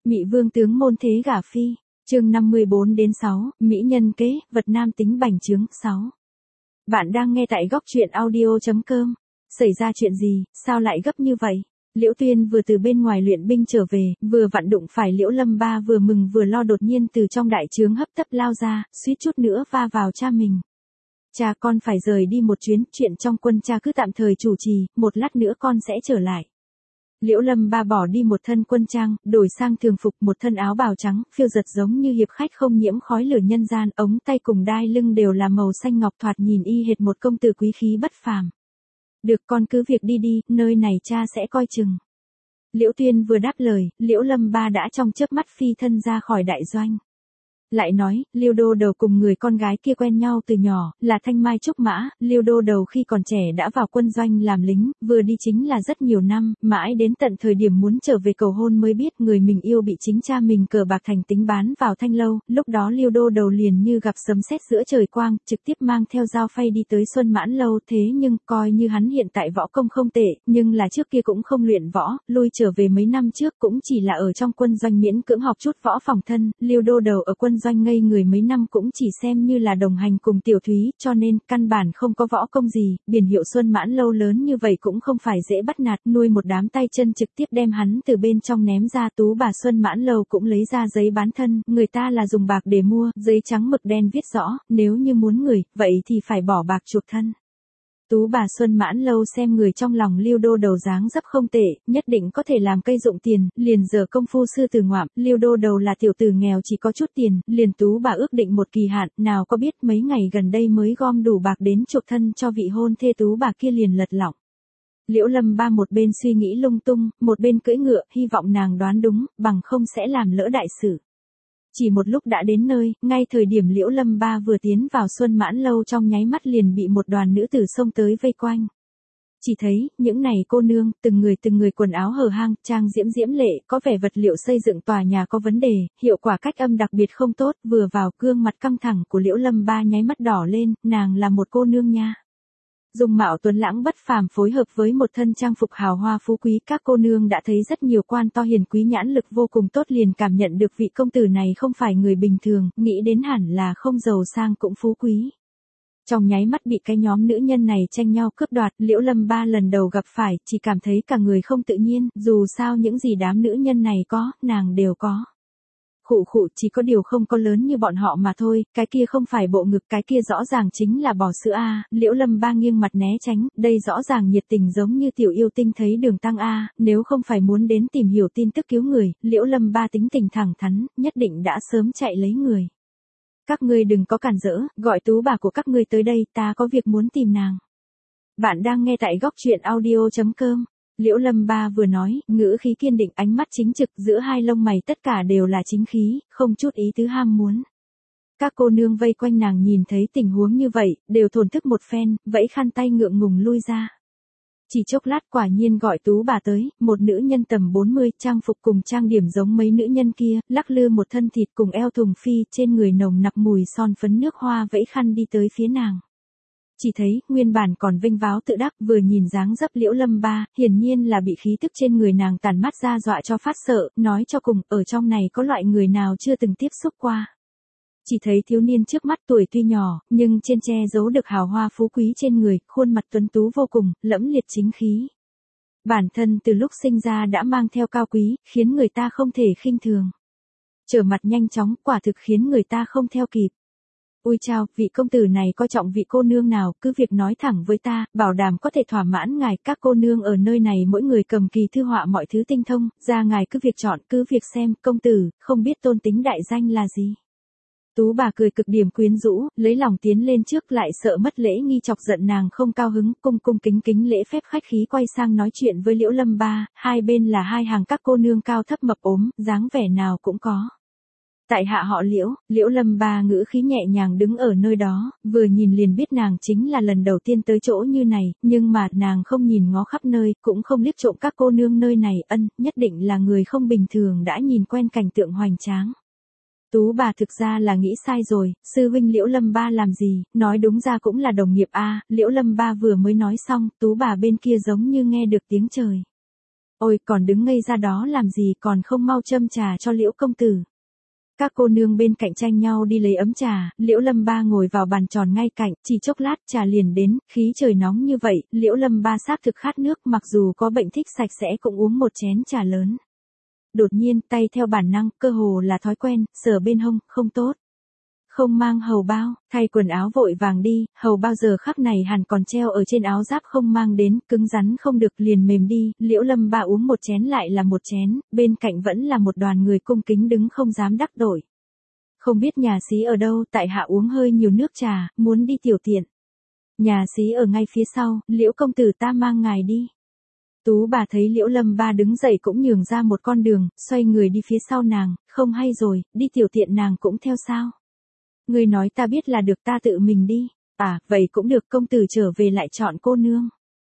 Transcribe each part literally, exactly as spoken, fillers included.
Mị vương tướng môn thế gả phi, chương năm mươi bốn đến sáu, mỹ nhân kế, vật nam tính bành trướng, sáu. Bạn đang nghe tại góc truyện audio chấm com. Xảy ra chuyện gì, sao lại gấp như vậy? Liễu Tuyên vừa từ bên ngoài luyện binh trở về, vừa vặn đụng phải Liễu Lâm Ba vừa mừng vừa lo đột nhiên từ trong đại trướng hấp tấp lao ra, suýt chút nữa va vào cha mình. Cha, con phải rời đi một chuyến, chuyện trong quân cha cứ tạm thời chủ trì, một lát nữa con sẽ trở lại. Liễu Lâm Ba bỏ đi một thân quân trang, đổi sang thường phục một thân áo bào trắng, phiêu giật giống như hiệp khách không nhiễm khói lửa nhân gian, ống tay cùng đai lưng đều là màu xanh ngọc, thoạt nhìn y hệt một công tử quý khí bất phàm. Được, con cứ việc đi đi, nơi này cha sẽ coi chừng. Liễu Tuyên vừa đáp lời, Liễu Lâm Ba đã trong chớp mắt phi thân ra khỏi đại doanh. Lại nói, Liêu Đô Đầu cùng người con gái kia quen nhau từ nhỏ, là Thanh Mai Trúc Mã. Liêu Đô Đầu khi còn trẻ đã vào quân doanh làm lính, vừa đi chính là rất nhiều năm, mãi đến tận thời điểm muốn trở về cầu hôn mới biết người mình yêu bị chính cha mình cờ bạc thành tính bán vào Thanh Lâu. Lúc đó Liêu Đô Đầu liền như gặp sấm sét giữa trời quang, trực tiếp mang theo dao phay đi tới Xuân Mãn Lâu. Thế nhưng, coi như hắn hiện tại võ công không tệ, nhưng là trước kia cũng không luyện võ, lui trở về mấy năm trước cũng chỉ là ở trong quân doanh miễn cưỡng học chút võ phòng thân. Liêu Đô Đầu ở quân doanh ngây người mấy năm cũng chỉ xem như là đồng hành cùng Tiểu Thúy, cho nên căn bản không có võ công gì. Biển hiệu Xuân Mãn Lâu lớn như vậy cũng không phải dễ bắt nạt, nuôi một đám tay chân trực tiếp đem hắn từ bên trong ném ra. Tú bà Xuân Mãn Lâu cũng lấy ra giấy bán thân, người ta là dùng bạc để mua, giấy trắng mực đen viết rõ, nếu như muốn người, vậy thì phải bỏ bạc chuộc thân. Tú bà Xuân Mãn Lâu xem người trong lòng Liêu Đô Đầu dáng dấp không tệ, nhất định có thể làm cây dụng tiền, liền giờ công phu sư tử ngoạm. Liêu Đô Đầu là tiểu tử nghèo chỉ có chút tiền, liền tú bà ước định một kỳ hạn, nào có biết mấy ngày gần đây mới gom đủ bạc đến chuộc thân cho vị hôn thê, tú bà kia liền lật lọng. Liễu Lâm Ba một bên suy nghĩ lung tung, một bên cưỡi ngựa, hy vọng nàng đoán đúng, bằng không sẽ làm lỡ đại sự. Chỉ một lúc đã đến nơi, ngay thời điểm Liễu Lâm Ba vừa tiến vào Xuân Mãn Lâu trong nháy mắt liền bị một đoàn nữ tử xông tới vây quanh. Chỉ thấy, những này cô nương, từng người từng người quần áo hở hang, trang diễm diễm lệ, có vẻ vật liệu xây dựng tòa nhà có vấn đề, hiệu quả cách âm đặc biệt không tốt, vừa vào gương mặt căng thẳng của Liễu Lâm Ba nháy mắt đỏ lên, nàng là một cô nương nha. Dung mạo tuấn lãng bất phàm phối hợp với một thân trang phục hào hoa phú quý, các cô nương đã thấy rất nhiều quan to hiền quý, nhãn lực vô cùng tốt, liền cảm nhận được vị công tử này không phải người bình thường, nghĩ đến hẳn là không giàu sang cũng phú quý. Trong nháy mắt bị cái nhóm nữ nhân này tranh nhau cướp đoạt, Liễu Lâm Ba lần đầu gặp phải, chỉ cảm thấy cả người không tự nhiên, dù sao những gì đám nữ nhân này có, nàng đều có. Khụ khụ, chỉ có điều không có lớn như bọn họ mà thôi, cái kia không phải bộ ngực, cái kia rõ ràng chính là bò sữa a. Liễu Lâm Ba nghiêng mặt né tránh, đây rõ ràng nhiệt tình giống như tiểu yêu tinh thấy đường tăng a, nếu không phải muốn đến tìm hiểu tin tức cứu người, Liễu Lâm Ba tính tình thẳng thắn, nhất định đã sớm chạy lấy người. Các ngươi đừng có cản rỡ, gọi tú bà của các ngươi tới đây, ta có việc muốn tìm nàng. Bạn đang nghe tại góc truyện audio chấm com. Liễu Lâm Ba vừa nói, ngữ khí kiên định, ánh mắt chính trực, giữa hai lông mày tất cả đều là chính khí, không chút ý tứ ham muốn. Các cô nương vây quanh nàng nhìn thấy tình huống như vậy, đều thổn thức một phen, vẫy khăn tay ngượng ngùng lui ra. Chỉ chốc lát quả nhiên gọi tú bà tới, một nữ nhân tầm bốn mươi, trang phục cùng trang điểm giống mấy nữ nhân kia, lắc lư một thân thịt cùng eo thùng phi, trên người nồng nặc mùi son phấn nước hoa, vẫy khăn đi tới phía nàng. Chỉ thấy, nguyên bản còn vinh váo tự đắc, vừa nhìn dáng dấp Liễu Lâm Ba, hiển nhiên là bị khí tức trên người nàng tàn mắt ra dọa cho phát sợ, nói cho cùng, ở trong này có loại người nào chưa từng tiếp xúc qua. Chỉ thấy thiếu niên trước mắt tuổi tuy nhỏ, nhưng trên che giấu được hào hoa phú quý trên người, khuôn mặt tuấn tú vô cùng, lẫm liệt chính khí. Bản thân từ lúc sinh ra đã mang theo cao quý, khiến người ta không thể khinh thường. Trở mặt nhanh chóng, quả thực khiến người ta không theo kịp. Ui chao, vị công tử này coi trọng vị cô nương nào, cứ việc nói thẳng với ta, bảo đảm có thể thỏa mãn ngài. Các cô nương ở nơi này mỗi người cầm kỳ thư họa mọi thứ tinh thông, ra ngài cứ việc chọn, cứ việc xem. Công tử, không biết tôn tính đại danh là gì? Tú bà cười cực điểm quyến rũ, lấy lòng tiến lên trước, lại sợ mất lễ nghi chọc giận nàng không cao hứng, cung cung kính kính lễ phép khách khí quay sang nói chuyện với Liễu Lâm Ba, hai bên là hai hàng các cô nương cao thấp mập ốm, dáng vẻ nào cũng có. Tại hạ họ Liễu. Liễu Lâm Ba ngữ khí nhẹ nhàng đứng ở nơi đó, vừa nhìn liền biết nàng chính là lần đầu tiên tới chỗ như này, nhưng mà nàng không nhìn ngó khắp nơi, cũng không liếc trộm các cô nương nơi này, ân, nhất định là người không bình thường đã nhìn quen cảnh tượng hoành tráng. Tú bà thực ra là nghĩ sai rồi, sư huynh Liễu Lâm Ba làm gì, nói đúng ra cũng là đồng nghiệp a. Liễu Lâm Ba vừa mới nói xong, tú bà bên kia giống như nghe được tiếng trời. Ôi còn đứng ngây ra đó làm gì, còn không mau châm trà cho Liễu công tử. Các cô nương bên cạnh tranh nhau đi lấy ấm trà, Liễu Lâm Ba ngồi vào bàn tròn ngay cạnh, chỉ chốc lát trà liền đến, khí trời nóng như vậy, Liễu Lâm Ba xác thực khát nước, mặc dù có bệnh thích sạch sẽ cũng uống một chén trà lớn. Đột nhiên, tay theo bản năng, cơ hồ là thói quen, sờ bên hông, không tốt. Không mang hầu bao, thay quần áo vội vàng đi, hầu bao giờ khắc này hẳn còn treo ở trên áo giáp không mang đến, cứng rắn không được liền mềm đi, Liễu Lâm Ba uống một chén lại là một chén, bên cạnh vẫn là một đoàn người cung kính đứng không dám đắc tội. Không biết nhà xí ở đâu, tại hạ uống hơi nhiều nước trà, muốn đi tiểu tiện. Nhà xí ở ngay phía sau, Liễu công tử ta mang ngài đi. Tú bà thấy Liễu Lâm Ba đứng dậy cũng nhường ra một con đường, xoay người đi phía sau nàng, không hay rồi, đi tiểu tiện nàng cũng theo sao? Ngươi nói ta biết là được, ta tự mình đi. À, vậy cũng được, công tử trở về lại chọn cô nương.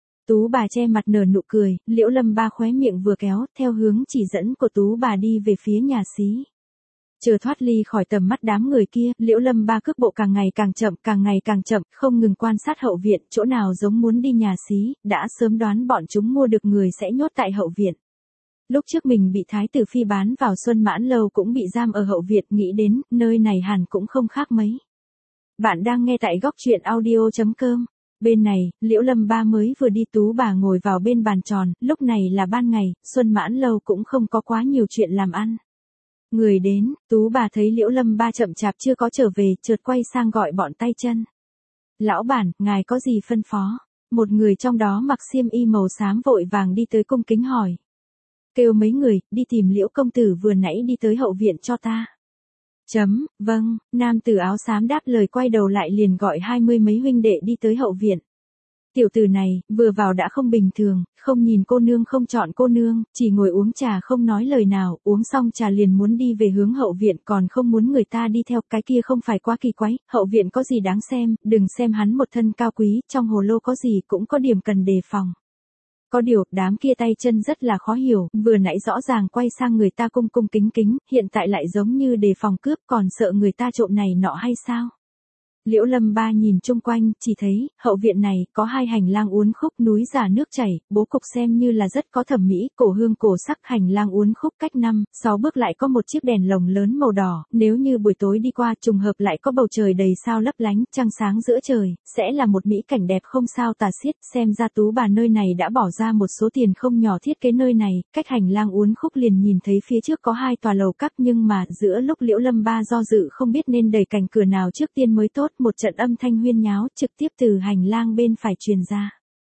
Tú bà che mặt nở nụ cười, Liễu Lâm Ba khóe miệng vừa kéo, theo hướng chỉ dẫn của Tú bà đi về phía nhà xí. Chờ thoát ly khỏi tầm mắt đám người kia, Liễu Lâm Ba cước bộ càng ngày càng chậm, càng ngày càng chậm, không ngừng quan sát hậu viện, chỗ nào giống muốn đi nhà xí, đã sớm đoán bọn chúng mua được người sẽ nhốt tại hậu viện. Lúc trước mình bị Thái tử Phi bán vào Xuân Mãn Lâu cũng bị giam ở hậu viện, nghĩ đến, nơi này hẳn cũng không khác mấy. Bạn đang nghe tại góc truyện audio chấm com. Bên này, Liễu Lâm Ba mới vừa đi, Tú bà ngồi vào bên bàn tròn, lúc này là ban ngày, Xuân Mãn Lâu cũng không có quá nhiều chuyện làm ăn. Người đến, Tú bà thấy Liễu Lâm Ba chậm chạp chưa có trở về, chợt quay sang gọi bọn tay chân. Lão bản, ngài có gì phân phó? Một người trong đó mặc xiêm y màu xám vội vàng đi tới cung kính hỏi. Kêu mấy người, đi tìm Liễu công tử vừa nãy đi tới hậu viện cho ta. Chấm, vâng, nam tử áo xám đáp lời, quay đầu lại liền gọi hai mươi mấy huynh đệ đi tới hậu viện. Tiểu tử này, vừa vào đã không bình thường, không nhìn cô nương không chọn cô nương, chỉ ngồi uống trà không nói lời nào, uống xong trà liền muốn đi về hướng hậu viện, còn không muốn người ta đi theo, cái kia không phải quá kỳ quái, hậu viện có gì đáng xem, đừng xem hắn một thân cao quý, trong hồ lô có gì cũng có điểm cần đề phòng. Có điều, đám kia tay chân rất là khó hiểu, vừa nãy rõ ràng quay sang người ta cung cung kính kính, hiện tại lại giống như đề phòng cướp, còn sợ người ta trộm này nọ hay sao? Liễu Lâm Ba nhìn chung quanh, chỉ thấy, hậu viện này, có hai hành lang uốn khúc, núi giả nước chảy, bố cục xem như là rất có thẩm mỹ, cổ hương cổ sắc, hành lang uốn khúc cách năm, sáu bước lại có một chiếc đèn lồng lớn màu đỏ, nếu như buổi tối đi qua, trùng hợp lại có bầu trời đầy sao lấp lánh, trăng sáng giữa trời, sẽ là một mỹ cảnh đẹp không sao tả xiết, xem ra Tú bà nơi này đã bỏ ra một số tiền không nhỏ thiết kế nơi này, cách hành lang uốn khúc liền nhìn thấy phía trước có hai tòa lầu các, nhưng mà, giữa lúc Liễu Lâm Ba do dự không biết nên đẩy cánh cửa nào trước tiên mới tốt, một trận âm thanh huyên nháo trực tiếp từ hành lang bên phải truyền ra.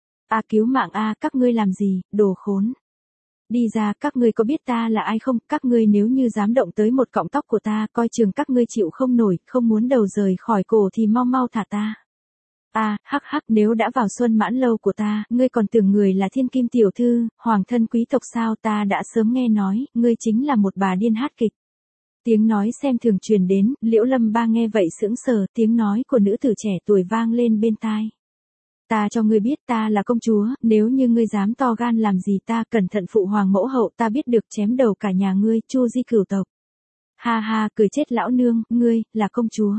A cứu mạng a, các ngươi làm gì, đồ khốn. Đi ra, các ngươi có biết ta là ai không, các ngươi nếu như dám động tới một cọng tóc của ta, coi chừng các ngươi chịu không nổi, không muốn đầu rời khỏi cổ thì mau mau thả ta. A, hắc hắc, nếu đã vào Xuân Mãn Lâu của ta, ngươi còn tưởng người là thiên kim tiểu thư, hoàng thân quý tộc sao, ta đã sớm nghe nói, ngươi chính là một bà điên hát kịch. Tiếng nói xem thường truyền đến, Liễu Lâm Ba nghe vậy sững sờ, tiếng nói của nữ tử trẻ tuổi vang lên bên tai. Ta cho ngươi biết ta là công chúa, nếu như ngươi dám to gan làm gì ta, cẩn thận phụ hoàng mẫu hậu, ta biết được chém đầu cả nhà ngươi, chu di cửu tộc. Ha ha, cười chết lão nương, ngươi, là công chúa.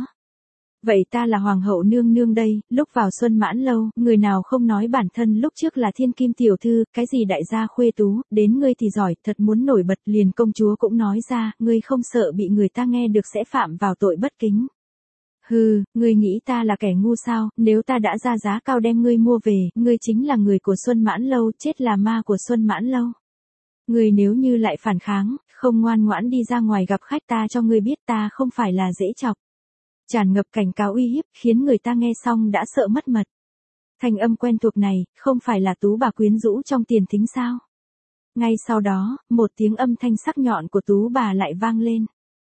Vậy ta là hoàng hậu nương nương đây, lúc vào Xuân Mãn Lâu, người nào không nói bản thân lúc trước là thiên kim tiểu thư, cái gì đại gia khuê tú, đến ngươi thì giỏi, thật muốn nổi bật, liền công chúa cũng nói ra, ngươi không sợ bị người ta nghe được sẽ phạm vào tội bất kính. Hừ, ngươi nghĩ ta là kẻ ngu sao, nếu ta đã ra giá cao đem ngươi mua về, ngươi chính là người của Xuân Mãn Lâu, chết là ma của Xuân Mãn Lâu. Ngươi nếu như lại phản kháng, không ngoan ngoãn đi ra ngoài gặp khách, ta cho ngươi biết ta không phải là dễ chọc. Tràn ngập cảnh cáo uy hiếp, khiến người ta nghe xong đã sợ mất mật. Thanh âm quen thuộc này, không phải là Tú bà quyến rũ trong tiền thính sao? Ngay sau đó, một tiếng âm thanh sắc nhọn của Tú bà lại vang lên.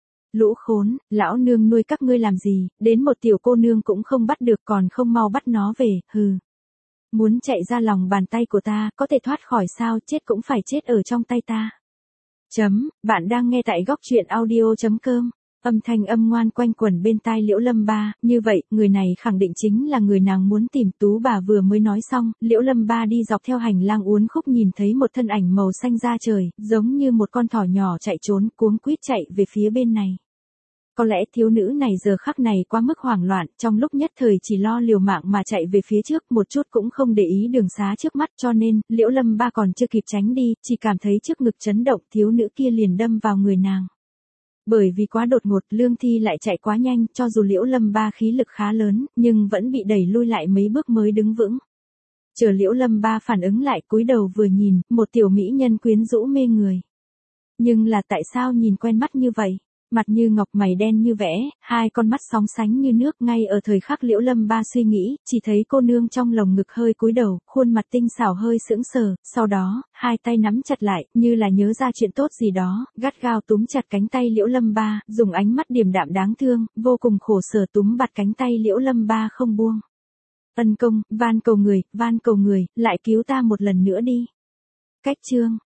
Lũ khốn, lão nương nuôi các ngươi làm gì, đến một tiểu cô nương cũng không bắt được, còn không mau bắt nó về, hừ. Muốn chạy ra lòng bàn tay của ta, có thể thoát khỏi sao, chết cũng phải chết ở trong tay ta. Chấm, bạn đang nghe tại góc truyện audio chấm com. Âm thanh âm ngoan quanh quẩn bên tai Liễu Lâm Ba, như vậy, người này khẳng định chính là người nàng muốn tìm. Tú bà vừa mới nói xong, Liễu Lâm Ba đi dọc theo hành lang uốn khúc nhìn thấy một thân ảnh màu xanh da trời, giống như một con thỏ nhỏ chạy trốn, cuống quýt chạy về phía bên này. Có lẽ thiếu nữ này giờ khắc này quá mức hoảng loạn, trong lúc nhất thời chỉ lo liều mạng mà chạy về phía trước, một chút cũng không để ý đường xá trước mắt, cho nên, Liễu Lâm Ba còn chưa kịp tránh đi, chỉ cảm thấy trước ngực chấn động, thiếu nữ kia liền đâm vào người nàng. Bởi vì quá đột ngột, Lương Thi lại chạy quá nhanh, cho dù Liễu Lâm Ba khí lực khá lớn, nhưng vẫn bị đẩy lui lại mấy bước mới đứng vững. Chờ Liễu Lâm Ba phản ứng lại, cúi đầu vừa nhìn, một tiểu mỹ nhân quyến rũ mê người. Nhưng là tại sao nhìn quen mắt như vậy? Mặt như ngọc, mày đen như vẽ, hai con mắt sóng sánh như nước. Ngay ở thời khắc Liễu Lâm Ba suy nghĩ, chỉ thấy cô nương trong lồng ngực hơi cúi đầu, khuôn mặt tinh xảo hơi sững sờ, sau đó, hai tay nắm chặt lại, như là nhớ ra chuyện tốt gì đó, gắt gao túm chặt cánh tay Liễu Lâm Ba, dùng ánh mắt điềm đạm đáng thương, vô cùng khổ sở túm bặt cánh tay Liễu Lâm Ba không buông. Ân công, van cầu người, van cầu người, lại cứu ta một lần nữa đi. Cách chương